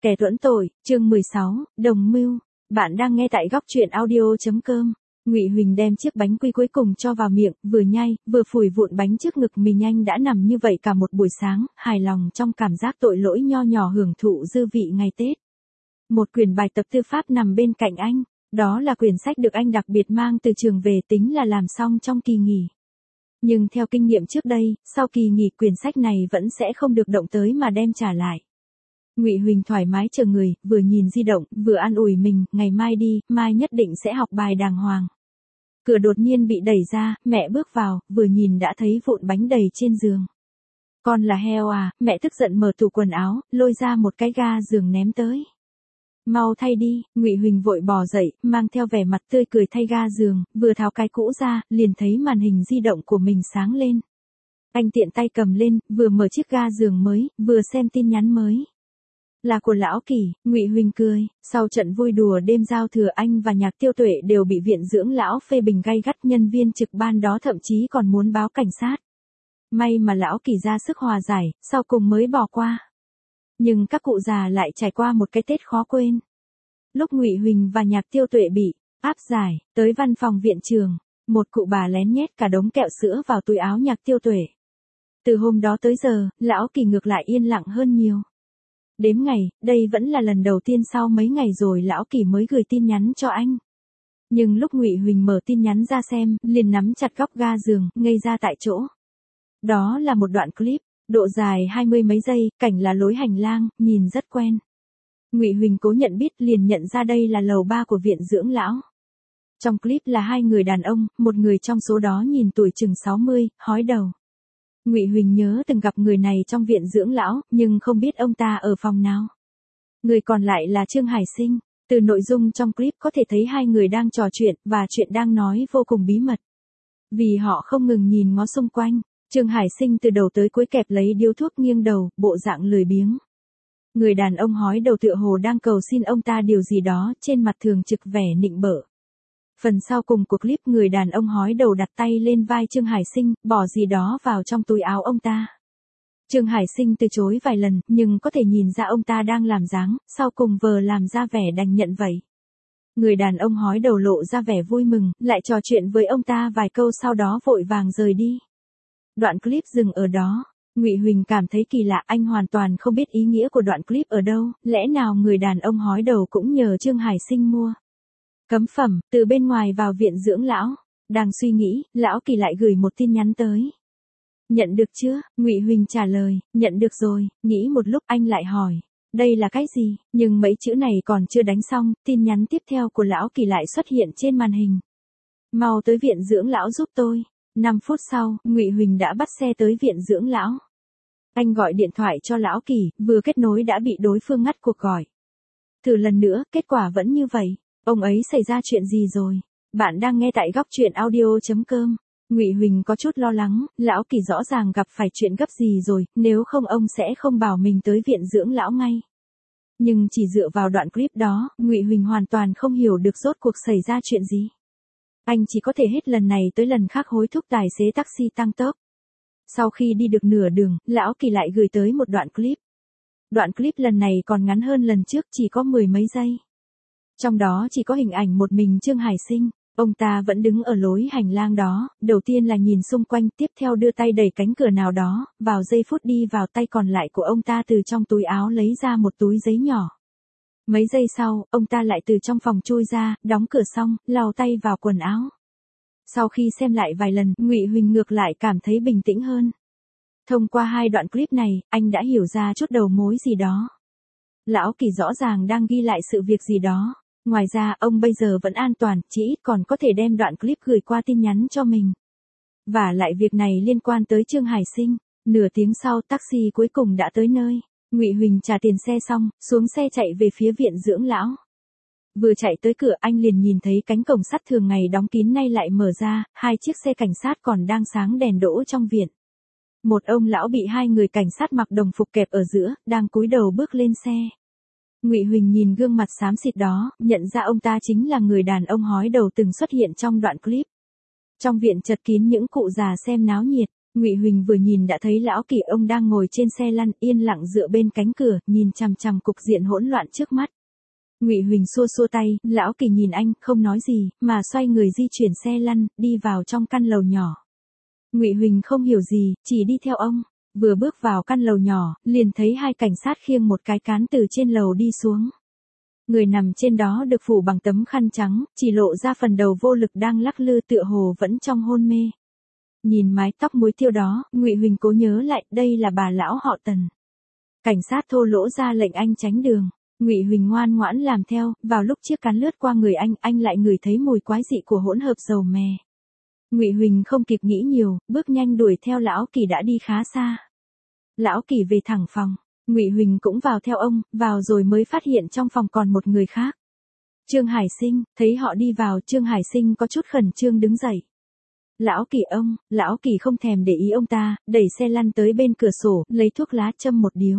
Kẻ tuẫn tội, chương 16, đồng mưu. Bạn đang nghe tại góc truyện audio.com. Ngụy Huỳnh đem chiếc bánh quy cuối cùng cho vào miệng, vừa nhai, vừa phủi vụn bánh trước ngực mình. Anh đã nằm như vậy cả một buổi sáng, hài lòng trong cảm giác tội lỗi nho nhỏ, hưởng thụ dư vị ngày Tết. Một quyển bài tập tư pháp nằm bên cạnh anh, đó là quyển sách được anh đặc biệt mang từ trường về, tính là làm xong trong kỳ nghỉ. Nhưng theo kinh nghiệm trước đây, sau kỳ nghỉ quyển sách này vẫn sẽ không được động tới mà đem trả lại. Ngụy Huỳnh thoải mái chờ người, vừa nhìn di động, vừa an ủi mình, ngày mai đi, mai nhất định sẽ học bài đàng hoàng. Cửa đột nhiên bị đẩy ra, mẹ bước vào, vừa nhìn đã thấy vụn bánh đầy trên giường. Con là heo à, mẹ tức giận mở tủ quần áo, lôi ra một cái ga giường ném tới. Mau thay đi, Ngụy Huỳnh vội bò dậy, mang theo vẻ mặt tươi cười thay ga giường, vừa tháo cái cũ ra, liền thấy màn hình di động của mình sáng lên. Anh tiện tay cầm lên, vừa mở chiếc ga giường mới, vừa xem tin nhắn mới. Là của Lão Kỳ. Ngụy Huỳnh cười, sau trận vui đùa đêm giao thừa, anh và Nhạc Tiêu Tuệ đều bị viện dưỡng lão phê bình gay gắt, nhân viên trực ban đó thậm chí còn muốn báo cảnh sát. May mà Lão Kỳ ra sức hòa giải, sau cùng mới bỏ qua. Nhưng các cụ già lại trải qua một cái Tết khó quên. Lúc Ngụy Huỳnh và Nhạc Tiêu Tuệ bị áp giải tới văn phòng viện trường, một cụ bà lén nhét cả đống kẹo sữa vào túi áo Nhạc Tiêu Tuệ. Từ hôm đó tới giờ, Lão Kỳ ngược lại yên lặng hơn nhiều. Đếm ngày, đây vẫn là lần đầu tiên sau mấy ngày rồi Lão Kỳ mới gửi tin nhắn cho anh. Nhưng lúc Ngụy Huỳnh mở tin nhắn ra xem, liền nắm chặt góc ga giường, ngây ra tại chỗ. Đó là một đoạn clip, độ dài 20 mấy giây, cảnh là lối hành lang, nhìn rất quen. Ngụy Huỳnh cố nhận biết, liền nhận ra đây là lầu 3 của viện dưỡng lão. Trong clip là hai người đàn ông, một người trong số đó nhìn tuổi chừng 60, hói đầu. Ngụy Huỳnh nhớ từng gặp người này trong viện dưỡng lão, nhưng không biết ông ta ở phòng nào. Người còn lại là Trương Hải Sinh. Từ nội dung trong clip có thể thấy hai người đang trò chuyện, và chuyện đang nói vô cùng bí mật. Vì họ không ngừng nhìn ngó xung quanh, Trương Hải Sinh từ đầu tới cuối kẹp lấy điếu thuốc nghiêng đầu, bộ dạng lười biếng. Người đàn ông hói đầu tựa hồ đang cầu xin ông ta điều gì đó, trên mặt thường trực vẻ nịnh bợ. Phần sau cùng của clip, người đàn ông hói đầu đặt tay lên vai Trương Hải Sinh, bỏ gì đó vào trong túi áo ông ta. Trương Hải Sinh từ chối vài lần, nhưng có thể nhìn ra ông ta đang làm dáng, sau cùng vờ làm ra vẻ đành nhận vậy. Người đàn ông hói đầu lộ ra vẻ vui mừng, lại trò chuyện với ông ta vài câu sau đó vội vàng rời đi. Đoạn clip dừng ở đó. Ngụy Huỳnh cảm thấy kỳ lạ, anh hoàn toàn không biết ý nghĩa của đoạn clip ở đâu, lẽ nào người đàn ông hói đầu cũng nhờ Trương Hải Sinh mua cấm phẩm từ bên ngoài vào viện dưỡng lão. Đang suy nghĩ, Lão Kỳ lại gửi một tin nhắn tới. Nhận được chưa? Ngụy Huỳnh trả lời, nhận được rồi. Nghĩ một lúc anh lại hỏi, đây là cái gì? Nhưng mấy chữ này còn chưa đánh xong, tin nhắn tiếp theo của Lão Kỳ lại xuất hiện trên màn hình. Mau tới viện dưỡng lão giúp tôi. 5 phút sau, Ngụy Huỳnh đã bắt xe tới viện dưỡng lão. Anh gọi điện thoại cho Lão Kỳ, vừa kết nối đã bị đối phương ngắt cuộc gọi. Thử lần nữa, kết quả vẫn như vậy. Ông ấy xảy ra chuyện gì rồi? Bạn đang nghe tại góc truyện audio.com. Ngụy Huỳnh có chút lo lắng, Lão Kỳ rõ ràng gặp phải chuyện gấp gì rồi, nếu không ông sẽ không bảo mình tới viện dưỡng lão ngay. Nhưng chỉ dựa vào đoạn clip đó, Ngụy Huỳnh hoàn toàn không hiểu được rốt cuộc xảy ra chuyện gì. Anh chỉ có thể hết lần này tới lần khác hối thúc tài xế taxi tăng tốc. Sau khi đi được nửa đường, Lão Kỳ lại gửi tới một đoạn clip. Đoạn clip lần này còn ngắn hơn lần trước, chỉ có 10 mấy giây. Trong đó chỉ có hình ảnh một mình Trương Hải Sinh, ông ta vẫn đứng ở lối hành lang đó, đầu tiên là nhìn xung quanh, tiếp theo đưa tay đẩy cánh cửa nào đó, vào giây phút đi vào tay còn lại của ông ta từ trong túi áo lấy ra một túi giấy nhỏ. Mấy giây sau, ông ta lại từ trong phòng chui ra, đóng cửa xong, lau tay vào quần áo. Sau khi xem lại vài lần, Ngụy Huỳnh ngược lại cảm thấy bình tĩnh hơn. Thông qua hai đoạn clip này, anh đã hiểu ra chút đầu mối gì đó. Lão Kỳ rõ ràng đang ghi lại sự việc gì đó. Ngoài ra, ông bây giờ vẫn an toàn, chỉ ít còn có thể đem đoạn clip gửi qua tin nhắn cho mình. Và lại việc này liên quan tới Trương Hải Sinh. Nửa tiếng sau, taxi cuối cùng đã tới nơi. Ngụy Huỳnh trả tiền xe xong, xuống xe chạy về phía viện dưỡng lão. Vừa chạy tới cửa, anh liền nhìn thấy cánh cổng sắt thường ngày đóng kín nay lại mở ra, hai chiếc xe cảnh sát còn đang sáng đèn đỗ trong viện. Một ông lão bị hai người cảnh sát mặc đồng phục kẹp ở giữa, đang cúi đầu bước lên xe. Ngụy Huỳnh nhìn gương mặt xám xịt đó, nhận ra ông ta chính là người đàn ông hói đầu từng xuất hiện trong đoạn clip. Trong viện chật kín những cụ già xem náo nhiệt, Ngụy Huỳnh vừa nhìn đã thấy lão Kỳ ông đang ngồi trên xe lăn yên lặng dựa bên cánh cửa, nhìn chằm chằm cục diện hỗn loạn trước mắt. Ngụy Huỳnh xua xua tay, lão Kỳ nhìn anh, không nói gì, mà xoay người di chuyển xe lăn, đi vào trong căn lầu nhỏ. Ngụy Huỳnh không hiểu gì, chỉ đi theo ông. Vừa bước vào căn lầu nhỏ, liền thấy hai cảnh sát khiêng một cái cán từ trên lầu đi xuống. Người nằm trên đó được phủ bằng tấm khăn trắng, chỉ lộ ra phần đầu vô lực đang lắc lư tựa hồ vẫn trong hôn mê. Nhìn mái tóc muối tiêu đó, Ngụy Huỳnh cố nhớ lại, đây là bà lão họ Tần. Cảnh sát thô lỗ ra lệnh anh tránh đường. Ngụy Huỳnh ngoan ngoãn làm theo, vào lúc chiếc cán lướt qua người anh lại ngửi thấy mùi quái dị của hỗn hợp dầu mè. Ngụy Huỳnh không kịp nghĩ nhiều, bước nhanh đuổi theo lão Kỳ đã đi khá xa. Lão Kỳ về thẳng phòng, Ngụy Huỳnh cũng vào theo ông, vào rồi mới phát hiện trong phòng còn một người khác. Trương Hải Sinh, thấy họ đi vào, Trương Hải Sinh có chút khẩn trương đứng dậy. Lão Kỳ ông, lão Kỳ không thèm để ý ông ta, đẩy xe lăn tới bên cửa sổ, lấy thuốc lá châm một điếu.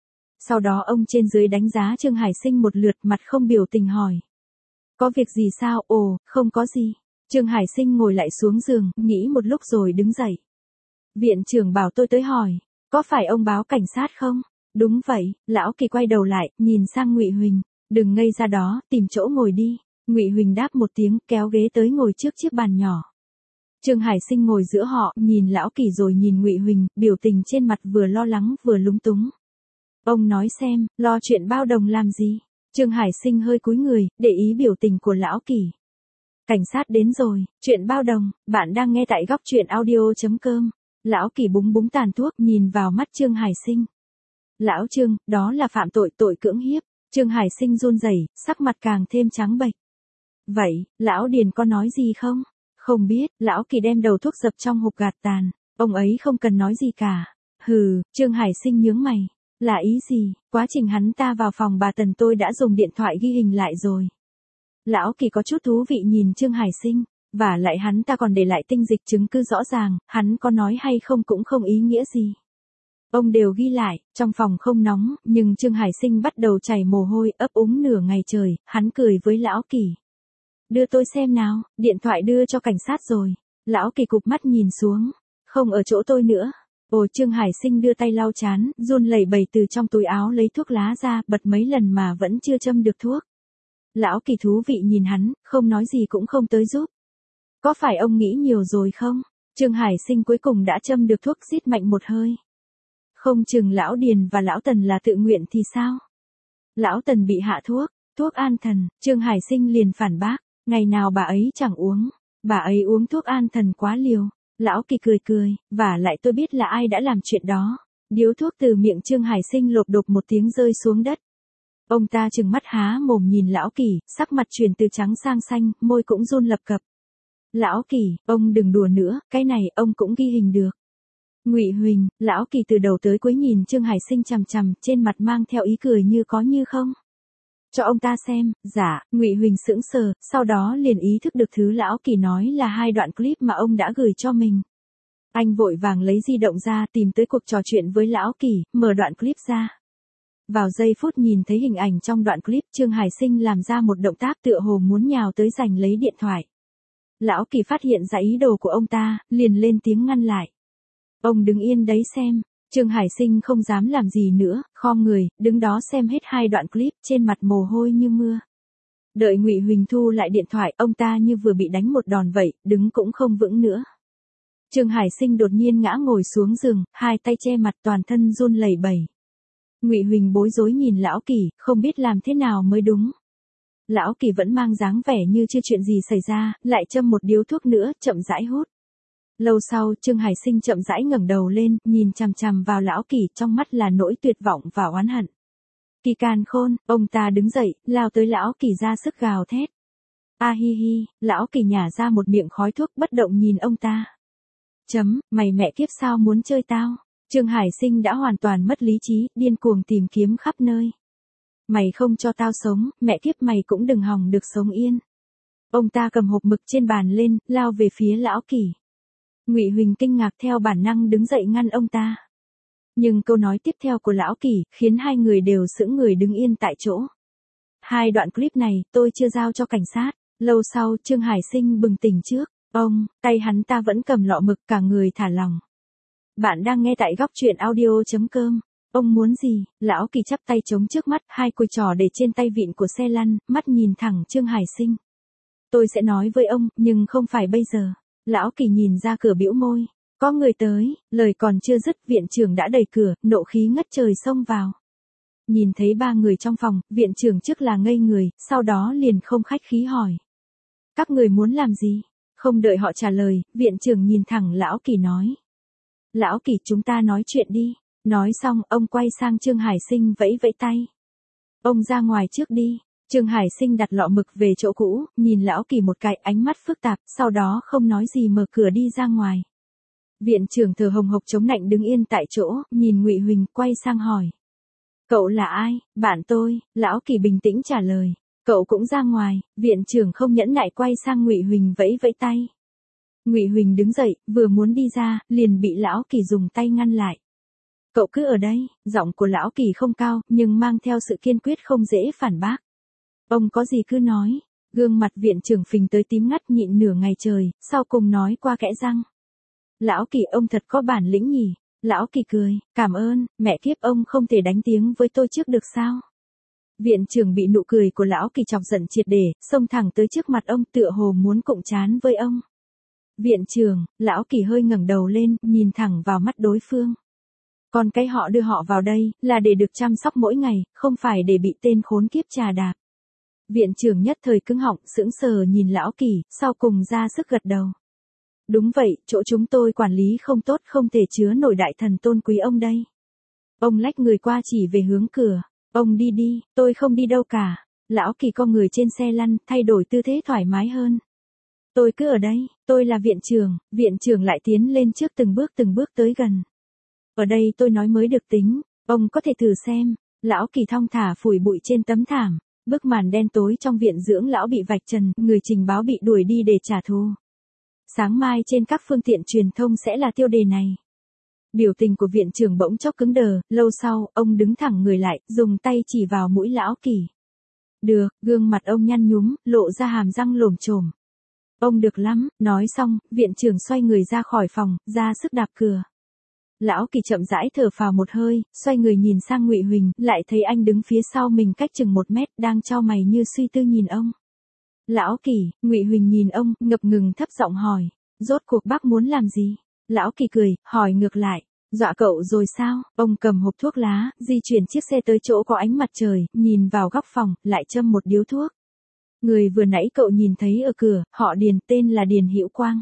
Sau đó ông trên dưới đánh giá Trương Hải Sinh một lượt, mặt không biểu tình hỏi. Có việc gì sao? Ồ, không có gì. Trương Hải Sinh ngồi lại xuống giường, nghĩ một lúc rồi đứng dậy. Viện trưởng bảo tôi tới hỏi, có phải ông báo cảnh sát không? Đúng vậy. Lão Kỳ quay đầu lại, nhìn sang Ngụy Huỳnh, đừng ngây ra đó, tìm chỗ ngồi đi. Ngụy Huỳnh đáp một tiếng, kéo ghế tới ngồi trước chiếc bàn nhỏ. Trương Hải Sinh ngồi giữa họ, nhìn lão Kỳ rồi nhìn Ngụy Huỳnh, biểu tình trên mặt vừa lo lắng vừa lúng túng. Ông nói xem, lo chuyện bao đồng làm gì? Trương Hải Sinh hơi cúi người, để ý biểu tình của lão Kỳ. Cảnh sát đến rồi, chuyện bao đồng, bạn đang nghe tại góc truyện audio.com. Lão Kỳ búng búng tàn thuốc, nhìn vào mắt Trương Hải Sinh. Lão Trương, đó là phạm tội, tội cưỡng hiếp. Trương Hải Sinh run rẩy, sắc mặt càng thêm trắng bệch. Vậy, lão Điền có nói gì không? Không biết. Lão Kỳ đem đầu thuốc dập trong hộp gạt tàn. Ông ấy không cần nói gì cả. Hừ. Trương Hải Sinh nhướng mày. Là ý gì? Quá trình hắn ta vào phòng bà Tần tôi đã dùng điện thoại ghi hình lại rồi. Lão Kỳ có chút thú vị nhìn Trương Hải Sinh, và lại hắn ta còn để lại tinh dịch chứng cứ rõ ràng, hắn có nói hay không cũng không ý nghĩa gì. Ông đều ghi lại, trong phòng không nóng, nhưng Trương Hải Sinh bắt đầu chảy mồ hôi, ấp úng nửa ngày trời, hắn cười với Lão Kỳ. Đưa tôi xem nào, điện thoại đưa cho cảnh sát rồi. Lão Kỳ cụp mắt nhìn xuống, không ở chỗ tôi nữa. Ồ, Trương Hải Sinh đưa tay lau chán, run lẩy bẩy từ trong túi áo lấy thuốc lá ra, bật mấy lần mà vẫn chưa châm được thuốc. Lão Kỳ thú vị nhìn hắn, không nói gì cũng không tới giúp. Có phải ông nghĩ nhiều rồi không? Trương Hải Sinh cuối cùng đã châm được thuốc, rít mạnh một hơi. Không chừng lão Điền và lão Tần là tự nguyện thì sao? Lão Tần bị hạ thuốc, thuốc an thần, Trương Hải Sinh liền phản bác, ngày nào bà ấy chẳng uống, bà ấy uống thuốc an thần quá liều. Lão Kỳ cười cười, và lại tôi biết là ai đã làm chuyện đó. Điếu thuốc từ miệng Trương Hải Sinh lộp đột một tiếng rơi xuống đất. Ông ta trừng mắt há mồm nhìn Lão Kỳ, sắc mặt chuyển từ trắng sang xanh, môi cũng run lập cập. Lão Kỳ, ông đừng đùa nữa, cái này ông cũng ghi hình được. Ngụy Huỳnh, Lão Kỳ từ đầu tới cuối nhìn Trương Hải Sinh chằm chằm, trên mặt mang theo ý cười như có như không. Cho ông ta xem. Dạ. Ngụy Huỳnh sững sờ, sau đó liền ý thức được thứ Lão Kỳ nói là hai đoạn clip mà ông đã gửi cho mình. Anh vội vàng lấy di động ra, tìm tới cuộc trò chuyện với Lão Kỳ, mở đoạn clip ra. Vào giây phút nhìn thấy hình ảnh trong đoạn clip, Trương Hải Sinh làm ra một động tác tựa hồ muốn nhào tới giành lấy điện thoại. Lão Kỳ phát hiện ra ý đồ của ông ta, liền lên tiếng ngăn lại. Ông đứng yên đấy xem. Trương Hải Sinh không dám làm gì nữa, khom người, đứng đó xem hết hai đoạn clip, trên mặt mồ hôi như mưa. Đợi Ngụy Huỳnh thu lại điện thoại, ông ta như vừa bị đánh một đòn vậy, đứng cũng không vững nữa. Trương Hải Sinh đột nhiên ngã ngồi xuống giường, hai tay che mặt, toàn thân run lẩy bẩy. Ngụy Huỳnh bối rối nhìn Lão Kỳ, không biết làm thế nào mới đúng. Lão Kỳ vẫn mang dáng vẻ như chưa chuyện gì xảy ra, lại châm một điếu thuốc nữa, chậm rãi hút. Lâu sau, Trương Hải Sinh chậm rãi ngẩng đầu lên, nhìn chằm chằm vào Lão Kỳ, trong mắt là nỗi tuyệt vọng và oán hận. Kỳ càn khôn, ông ta đứng dậy, lao tới Lão Kỳ ra sức gào thét. A hi hi, Lão Kỳ nhả ra một miệng khói thuốc, bất động nhìn ông ta. Mày mẹ kiếp sao muốn chơi tao? Trương Hải Sinh đã hoàn toàn mất lý trí, điên cuồng tìm kiếm khắp nơi. Mày không cho tao sống, mẹ kiếp mày cũng đừng hòng được sống yên. Ông ta cầm hộp mực trên bàn lên, lao về phía Lão Kỳ. Ngụy Huỳnh kinh ngạc theo bản năng đứng dậy ngăn ông ta. Nhưng câu nói tiếp theo của Lão Kỳ khiến hai người đều sững người đứng yên tại chỗ. Hai đoạn clip này tôi chưa giao cho cảnh sát. Lâu sau Trương Hải Sinh bừng tỉnh trước. Tay hắn ta vẫn cầm lọ mực, cả người thả lỏng. Bạn đang nghe tại góc truyện audio.com. Ông muốn gì? Lão Kỳ chắp tay chống trước mắt, hai cùi trỏ để trên tay vịn của xe lăn, mắt nhìn thẳng Trương Hải Sinh. Tôi sẽ nói với ông, nhưng không phải bây giờ. Lão Kỳ nhìn ra cửa bĩu môi. Có người tới, lời còn chưa dứt, viện trưởng đã đẩy cửa, nộ khí ngất trời xông vào. Nhìn thấy ba người trong phòng, viện trưởng trước là ngây người, sau đó liền không khách khí hỏi. Các người muốn làm gì? Không đợi họ trả lời, viện trưởng nhìn thẳng Lão Kỳ nói. Lão Kỳ, chúng ta nói chuyện đi. Nói xong, ông quay sang Trương Hải Sinh vẫy vẫy tay. Ông ra ngoài trước đi. Trương Hải Sinh đặt lọ mực về chỗ cũ, nhìn Lão Kỳ một cái, ánh mắt phức tạp, sau đó không nói gì mở cửa đi ra ngoài. Viện trưởng thở hồng hộc chống nạnh đứng yên tại chỗ, nhìn Ngụy Huỳnh, quay sang hỏi. Cậu là ai? Bạn tôi. Lão Kỳ bình tĩnh trả lời. Cậu cũng ra ngoài. Viện trưởng không nhẫn nại quay sang Ngụy Huỳnh vẫy vẫy tay. Ngụy Huỳnh đứng dậy, vừa muốn đi ra, liền bị Lão Kỳ dùng tay ngăn lại. Cậu cứ ở đây. Giọng của Lão Kỳ không cao, nhưng mang theo sự kiên quyết không dễ phản bác. Ông có gì cứ nói. Gương mặt viện trưởng phình tới tím ngắt nhịn nửa ngày trời, sau cùng nói qua kẽ răng. Lão Kỳ, ông thật có bản lĩnh nhỉ. Lão Kỳ cười, cảm ơn, mẹ kiếp, ông không thể đánh tiếng với tôi trước được sao? Viện trưởng bị nụ cười của Lão Kỳ chọc giận triệt để, xông thẳng tới trước mặt ông, tựa hồ muốn cụng chán với ông. Viện trưởng, Lão Kỳ hơi ngẩng đầu lên, nhìn thẳng vào mắt đối phương. Còn cái họ đưa họ vào đây, là để được chăm sóc mỗi ngày, không phải để bị tên khốn kiếp trà đạp. Viện trưởng nhất thời cứng họng, sững sờ nhìn Lão Kỳ, sau cùng ra sức gật đầu. Đúng vậy, chỗ chúng tôi quản lý không tốt, không thể chứa nổi đại thần tôn quý ông đây. Ông lách người qua chỉ về hướng cửa. Ông đi đi, tôi không đi đâu cả. Lão Kỳ co người trên xe lăn, thay đổi tư thế thoải mái hơn. Tôi cứ ở đây, tôi là viện trưởng lại tiến lên trước từng bước tới gần. Ở đây tôi nói mới được tính, ông có thể thử xem. Lão Kỳ thong thả phủi bụi trên tấm thảm. Bức màn đen tối trong viện dưỡng lão bị vạch trần, người trình báo bị đuổi đi để trả thù. Sáng mai trên các phương tiện truyền thông sẽ là tiêu đề này. Biểu tình của viện trưởng bỗng chốc cứng đờ, lâu sau, ông đứng thẳng người lại, dùng tay chỉ vào mũi Lão Kỳ. Được, gương mặt ông nhăn nhúm, lộ ra hàm răng lồm chồm. Ông được lắm, nói xong, viện trưởng xoay người ra khỏi phòng, ra sức đạp cửa. Lão Kỳ chậm rãi thở phào một hơi, xoay người nhìn sang Ngụy Huỳnh, lại thấy anh đứng phía sau mình cách chừng 1 mét, đang chau mày như suy tư nhìn ông. Lão Kỳ, Ngụy Huỳnh nhìn ông, ngập ngừng thấp giọng hỏi, rốt cuộc bác muốn làm gì? Lão Kỳ cười, hỏi ngược lại, dọa cậu rồi sao? Ông cầm hộp thuốc lá, di chuyển chiếc xe tới chỗ có ánh mặt trời, nhìn vào góc phòng, lại châm một điếu thuốc. Người vừa nãy cậu nhìn thấy ở cửa, họ Điền, tên là Điền Hữu Quang.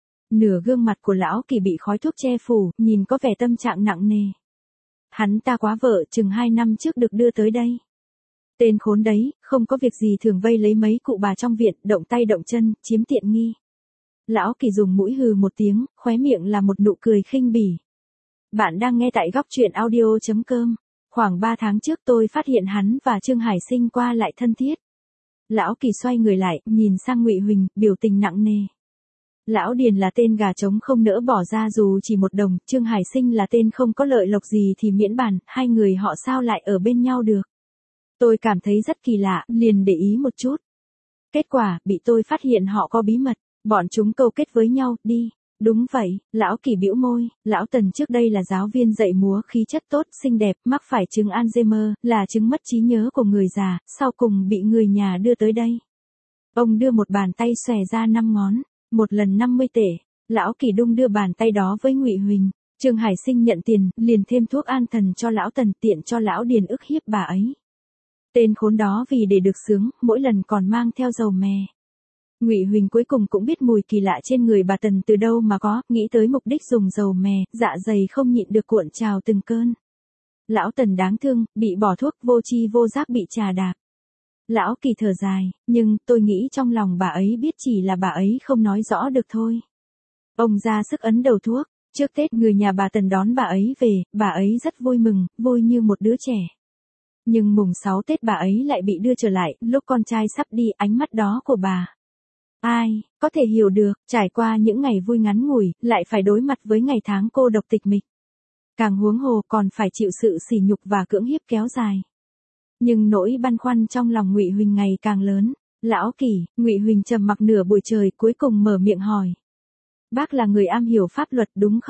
Nửa gương mặt của Lão Kỳ bị khói thuốc che phủ, nhìn có vẻ tâm trạng nặng nề. Hắn ta quá vợ, chừng 2 năm trước được đưa tới đây. Tên khốn đấy, không có việc gì thường vây lấy mấy cụ bà trong viện, động tay động chân, chiếm tiện nghi. Lão Kỳ dùng mũi hừ một tiếng, khóe miệng là một nụ cười khinh bỉ. Bạn đang nghe tại góc truyện audio.com. Khoảng 3 tháng trước tôi phát hiện hắn và Trương Hải Sinh qua lại thân thiết. Lão Kỳ xoay người lại, nhìn sang Ngụy Huỳnh, biểu tình nặng nề. Lão Điền là tên gà trống không nỡ bỏ ra dù chỉ 1 đồng, Trương Hải Sinh là tên không có lợi lộc gì thì miễn bàn, hai người họ sao lại ở bên nhau được. Tôi cảm thấy rất kỳ lạ, liền để ý một chút. Kết quả, bị tôi phát hiện họ có bí mật, bọn chúng câu kết với nhau, đi. Đúng vậy, Lão Kỳ bĩu môi, Lão Tần trước đây là giáo viên dạy múa, khí chất tốt, xinh đẹp, mắc phải chứng Alzheimer, là chứng mất trí nhớ của người già, sau cùng bị người nhà đưa tới đây. Ông đưa một bàn tay xòe ra 5 ngón, 1 lần 50 tệ. Lão Kỳ đung đưa bàn tay đó với Ngụy Huỳnh. Trương Hải Sinh nhận tiền, liền thêm thuốc an thần cho Lão Tần, tiện cho Lão Điền ức hiếp bà ấy. Tên khốn đó vì để được sướng, mỗi lần còn mang theo dầu mè. Ngụy Huỳnh cuối cùng cũng biết mùi kỳ lạ trên người bà Tần từ đâu mà có, nghĩ tới mục đích dùng dầu mè, dạ dày không nhịn được cuộn trào từng cơn. Lão Tần đáng thương, bị bỏ thuốc, vô tri vô giác bị trà đạp. Lão Kỳ thở dài, nhưng tôi nghĩ trong lòng bà ấy biết, chỉ là bà ấy không nói rõ được thôi. Ông ra sức ấn đầu thuốc, trước Tết người nhà bà Tần đón bà ấy về, bà ấy rất vui mừng, vui như một đứa trẻ. Nhưng mùng 6 Tết bà ấy lại bị đưa trở lại, lúc con trai sắp đi, ánh mắt đó của bà. Ai, có thể hiểu được, trải qua những ngày vui ngắn ngủi, lại phải đối mặt với ngày tháng cô độc tịch mịch. Càng huống hồ còn phải chịu sự sỉ nhục và cưỡng hiếp kéo dài. Nhưng nỗi băn khoăn trong lòng Ngụy Huỳnh ngày càng lớn. Lão Kỳ, Ngụy Huỳnh trầm mặc nửa buổi trời, cuối cùng mở miệng hỏi. Bác là người am hiểu pháp luật đúng không?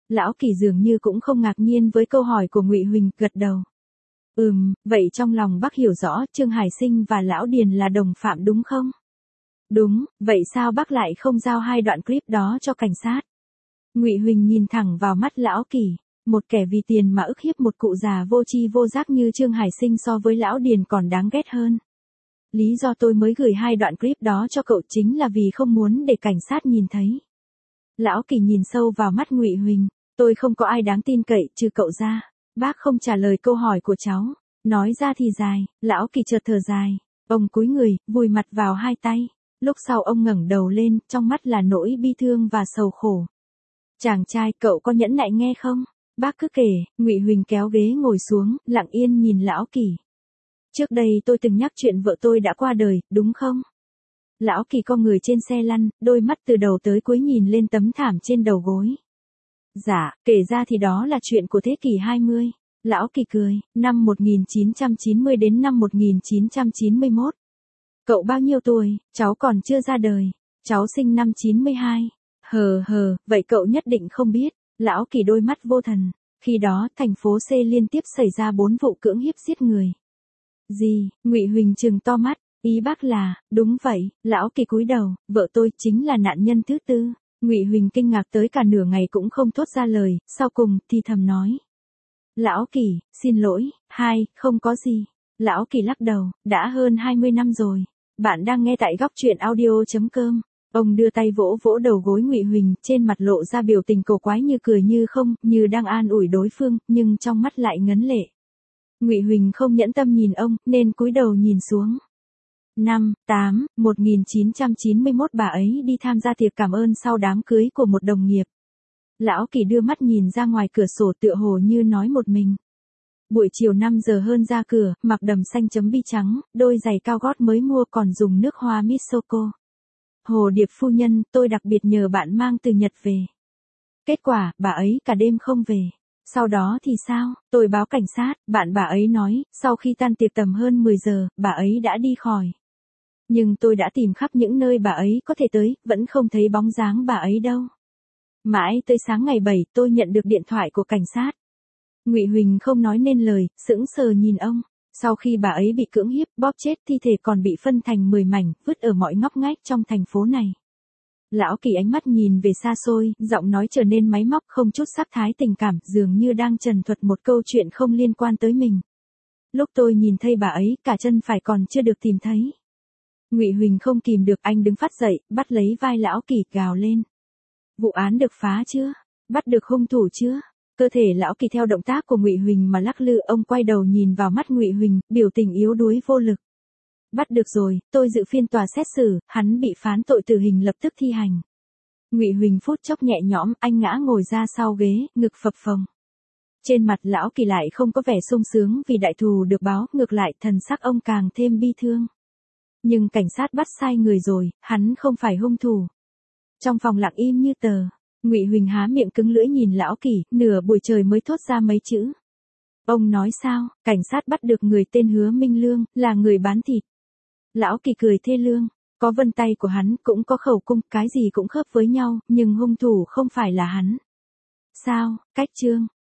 Lão Kỳ dường như cũng không ngạc nhiên với câu hỏi của Ngụy Huỳnh, gật đầu. Vậy trong lòng bác hiểu rõ Trương Hải Sinh và Lão Điền là đồng phạm đúng không? Đúng, vậy sao bác lại không giao 2 đoạn clip đó cho cảnh sát? Ngụy Huỳnh nhìn thẳng vào mắt Lão Kỳ, một kẻ vì tiền mà ức hiếp một cụ già vô tri vô giác như Trương Hải Sinh so với Lão Điền còn đáng ghét hơn. Lý do tôi mới gửi 2 đoạn clip đó cho cậu chính là vì không muốn để cảnh sát nhìn thấy. Lão Kỳ nhìn sâu vào mắt Ngụy Huỳnh, tôi không có ai đáng tin cậy trừ cậu ra. Bác không trả lời câu hỏi của cháu, nói ra thì dài. Lão Kỳ chợt thở dài, ông cúi người, vùi mặt vào 2 tay. Lúc sau ông ngẩng đầu lên, trong mắt là nỗi bi thương và sầu khổ. Chàng trai, cậu có nhẫn nại nghe không? Bác cứ kể. Ngụy Huỳnh kéo ghế ngồi xuống, lặng yên nhìn Lão Kỳ. Trước đây tôi từng nhắc chuyện vợ tôi đã qua đời, đúng không? Lão Kỳ co người trên xe lăn, đôi mắt từ đầu tới cuối nhìn lên tấm thảm trên đầu gối. Dạ, kể ra thì đó là chuyện của thế kỷ 20. Lão Kỳ cười, năm 1990 đến năm 1991. Cậu bao nhiêu tuổi? Cháu còn chưa ra đời. Cháu sinh năm 92. Vậy cậu nhất định không biết. Lão Kỳ đôi mắt vô thần. Khi đó, thành phố C liên tiếp xảy ra 4 vụ cưỡng hiếp giết người. Gì? Ngụy Huỳnh trừng to mắt. Ý bác là, đúng vậy. Lão Kỳ cúi đầu, vợ tôi chính là nạn nhân thứ 4. Ngụy Huỳnh kinh ngạc tới cả nửa ngày cũng không thốt ra lời, sau cùng thì thầm nói. Lão Kỳ, xin lỗi, không có gì. Lão Kỳ lắc đầu, đã hơn 20 năm rồi. Bạn đang nghe tại góc truyện audio.com. Ông đưa tay vỗ vỗ đầu gối Ngụy Huỳnh, trên mặt lộ ra biểu tình cổ quái như cười như không, như đang an ủi đối phương, nhưng trong mắt lại ngấn lệ. Ngụy Huỳnh không nhẫn tâm nhìn ông, nên cúi đầu nhìn xuống. 1991 bà ấy đi tham gia tiệc cảm ơn sau đám cưới của một đồng nghiệp. Lão Kỳ đưa mắt nhìn ra ngoài cửa sổ tựa hồ như nói một mình. Buổi chiều 5 giờ hơn ra cửa, mặc đầm xanh chấm bi trắng, đôi giày cao gót mới mua còn dùng nước hoa Misoko. Hồ Điệp phu nhân, tôi đặc biệt nhờ bạn mang từ Nhật về. Kết quả, bà ấy cả đêm không về. Sau đó thì sao? Tôi báo cảnh sát, bạn bà ấy nói, sau khi tan tiệc tầm hơn 10 giờ, bà ấy đã đi khỏi. Nhưng tôi đã tìm khắp những nơi bà ấy có thể tới, vẫn không thấy bóng dáng bà ấy đâu. Mãi tới sáng ngày 7, tôi nhận được điện thoại của cảnh sát. Ngụy Huỳnh không nói nên lời, sững sờ nhìn ông. Sau khi bà ấy bị cưỡng hiếp, bóp chết, thi thể còn bị phân thành 10 mảnh, vứt ở mọi ngóc ngách trong thành phố này. Lão Kỳ ánh mắt nhìn về xa xôi, giọng nói trở nên máy móc không chút sắc thái tình cảm, dường như đang trần thuật một câu chuyện không liên quan tới mình. Lúc tôi nhìn thấy bà ấy, cả chân phải còn chưa được tìm thấy. Ngụy Huỳnh không kìm được, anh đứng phát dậy, bắt lấy vai Lão Kỳ, gào lên. Vụ án được phá chưa? Bắt được hung thủ chưa? Cơ thể Lão Kỳ theo động tác của Ngụy Huỳnh mà lắc lư, ông quay đầu nhìn vào mắt Ngụy Huỳnh, biểu tình yếu đuối vô lực. Bắt được rồi, tôi dự phiên tòa xét xử, hắn bị phán tội tử hình lập tức thi hành. Ngụy Huỳnh phút chốc nhẹ nhõm, anh ngã ngồi ra sau ghế, ngực phập phồng. Trên mặt Lão Kỳ lại không có vẻ sung sướng vì đại thù được báo, ngược lại thần sắc ông càng thêm bi thương. Nhưng cảnh sát bắt sai người rồi, hắn không phải hung thủ. Trong phòng lặng im như tờ, Ngụy Huỳnh há miệng cứng lưỡi nhìn Lão Kỳ, nửa buổi trời mới thốt ra mấy chữ. Ông nói sao? Cảnh sát bắt được người tên Hứa Minh Lương, là người bán thịt. Lão Kỳ cười thê lương, có vân tay của hắn, cũng có khẩu cung, cái gì cũng khớp với nhau, nhưng hung thủ không phải là hắn. Sao? Cách Trương